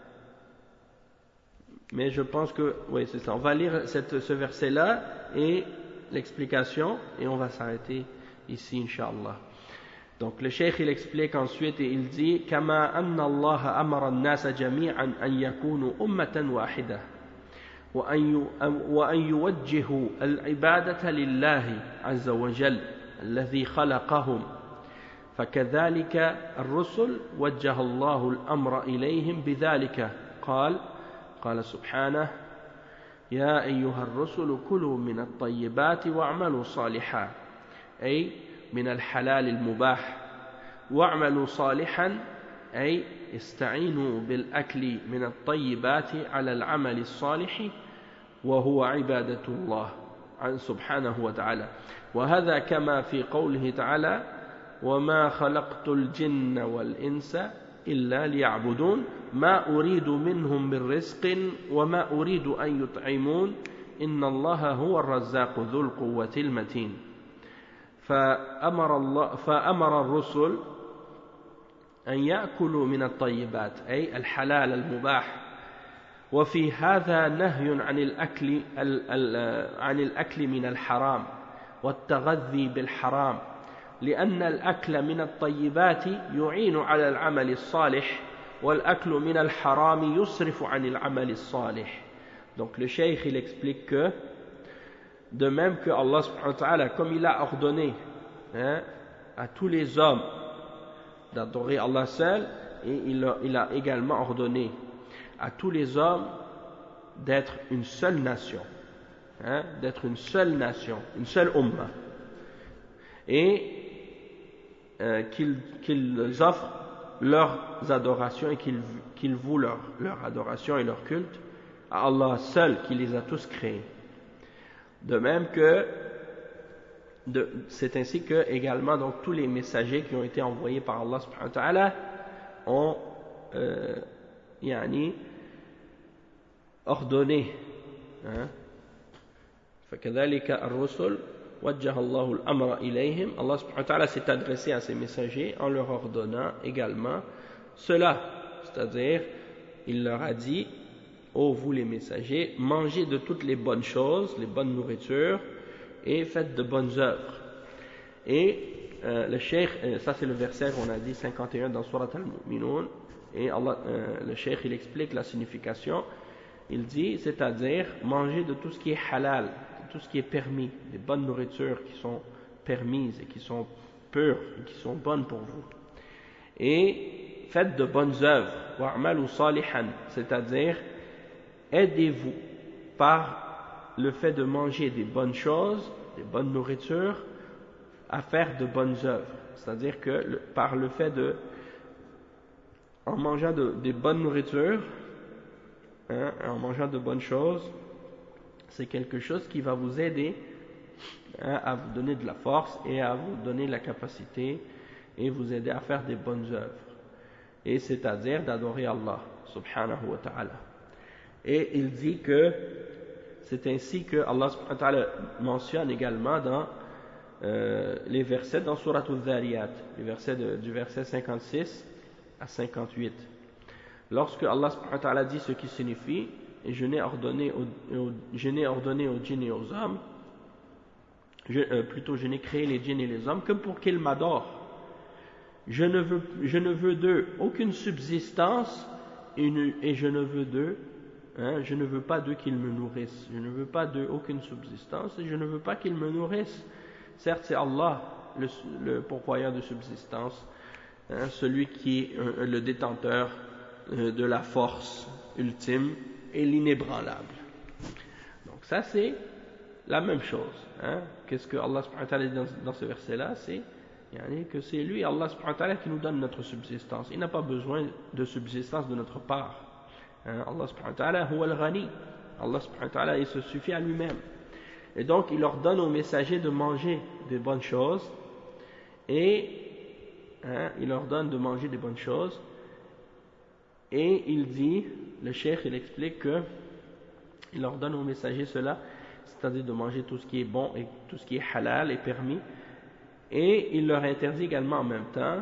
mais je pense que, oui c'est ça, on va lire ce verset-là et l'explication et on va s'arrêter ici Inch'Allah. Donc le cheikh il explique ensuite et il dit Kama anna Allah amara an-nasa jami'an an yakunu ummatan wahida wa an yuwajjihu al-ibadata lillahi azza wa jal alladhi khalaqahum فكذلك الرسل وجه الله الأمر إليهم بذلك قال سبحانه يا أيها الرسل كلوا من الطيبات واعملوا صالحا أي من الحلال المباح واعملوا صالحا أي استعينوا بالأكل من الطيبات على العمل الصالح وهو عبادة الله سبحانه وتعالى وهذا كما في قوله تعالى وما خلقت الجن والإنس إلا ليعبدون ما أريد منهم من رزق وما أريد أن يطعمون إن الله هو الرزاق ذو القوة المتين فأمر الرسل أن يأكلوا من الطيبات أي الحلال المباح وفي هذا نهي عن الأكل من الحرام والتغذي بالحرام لأن الأكل من الطيبات يعين على العمل الصالح والأكل من الحرام يصرف عن العمل الصالح. Donc le cheikh il explique que de même que Allah subhanahu wa ta'ala comme il a ordonné à tous les hommes d'adorer Allah seul et il a également ordonné à tous les hommes d'être une seule nation, une seule ummah. Et qu'ils offrent leurs adorations et qu'ils vouent leur adoration et leur culte à Allah seul qui les a tous créés. De même que c'est ainsi que également donc tous les messagers qui ont été envoyés par Allah subhanahu wa ta'ala ont ordonné فكذلك الرسل وجه الله الأمر إليهم. Allah subhanahu wa ta'ala s'est adressé à ces messagers en leur ordonnant également cela, c'est-à-dire il leur a dit: ô vous les messagers, mangez de toutes les bonnes choses, les bonnes nourritures, et faites de bonnes œuvres. Et le cheikh, ça c'est le verset qu'on a dit 51 dans Surat al-Mu'minun, et le cheikh il explique la signification. Il dit, c'est-à-dire manger de tout ce qui est halal, de tout ce qui est permis, des bonnes nourritures qui sont permises et qui sont pures et qui sont bonnes pour vous. Et faites de bonnes œuvres, wa'malu salihan, c'est-à-dire aidez-vous par le fait de manger des bonnes choses, des bonnes nourritures, à faire de bonnes œuvres. C'est-à-dire que par le fait en mangeant des bonnes nourritures, en mangeant de bonnes choses, c'est quelque chose qui va vous aider à vous donner de la force et à vous donner la capacité et vous aider à faire des bonnes œuvres. Et c'est-à-dire d'adorer Allah subhanahu wa ta'ala. Et il dit que c'est ainsi que Allah subhanahu wa ta'ala mentionne également dans les versets dans Surat al-Dhariyat, du verset 56 à 58. Lorsque Allah subhanahu wa ta'ala dit ce qui signifie: et je n'ai ordonné aux djinns et aux hommes, plutôt je n'ai créé les djinns et les hommes que pour qu'ils m'adorent. Je ne veux d'eux aucune subsistance et je ne veux d'eux, je ne veux pas d'eux qu'ils me nourrissent. Je ne veux pas d'eux aucune subsistance et je ne veux pas qu'ils me nourrissent. Certes, c'est Allah le pourvoyeur de subsistance, celui qui est le détenteur de la force ultime et l'inébranlable. Donc ça c'est la même chose. Qu'est-ce que Allah subhanahu wa ta'ala dit dans ce verset-là? C'est que c'est lui, Allah subhanahu wa ta'ala, qui nous donne notre subsistance. Il n'a pas besoin de subsistance de notre part. Allah subhanahu wa ta'ala huwa al-ghani. Allah subhanahu wa ta'ala, il se suffit à lui-même. Et donc il ordonne aux messagers de manger des bonnes choses et il ordonne de manger des bonnes choses. Et il dit, le cheikh il explique que il ordonne aux messagers cela, c'est-à-dire de manger tout ce qui est bon et tout ce qui est halal et permis, et il leur interdit également en même temps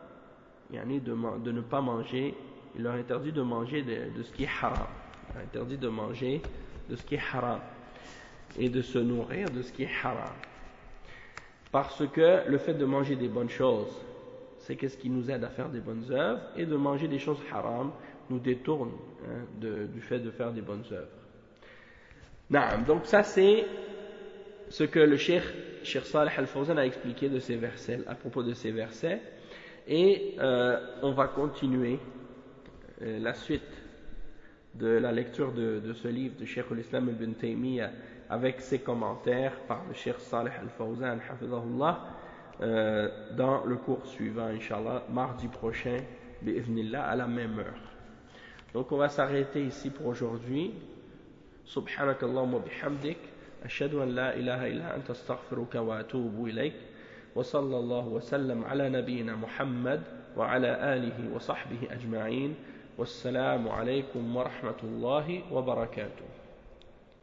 de ne pas manger, il leur interdit de manger de ce qui est haram, il leur interdit de manger de ce qui est haram et de se nourrir de ce qui est haram, parce que le fait de manger des bonnes choses, c'est qu'est-ce qui nous aide à faire des bonnes œuvres, et de manger des choses haram nous détourne du fait de faire des bonnes œuvres. Donc ça c'est ce que le Cheikh Salih Al-Fawzan a expliqué de ces versets, à propos de ces versets, et on va continuer la suite de la lecture de ce livre de Cheikh al-Islam ibn Taymiyyah avec ses commentaires par le Cheikh Salih Al-Fawzan hafidhahullah, dans le cours suivant, Inch'Allah, mardi prochain, bi'idhnillah, à la même heure. Donc on va s'arrêter ici pour aujourd'hui. Subhanakallahumma bihamdik, ashhadu an la ilaha illa anta astaghfiruka wa atubu ilayk, wa sallallahu wa sallam ala nabiyyina Muhammad wa ala alihi wa sahbihi ajma'in, wassalamu alaykum wa rahmatullahi wa barakatuh.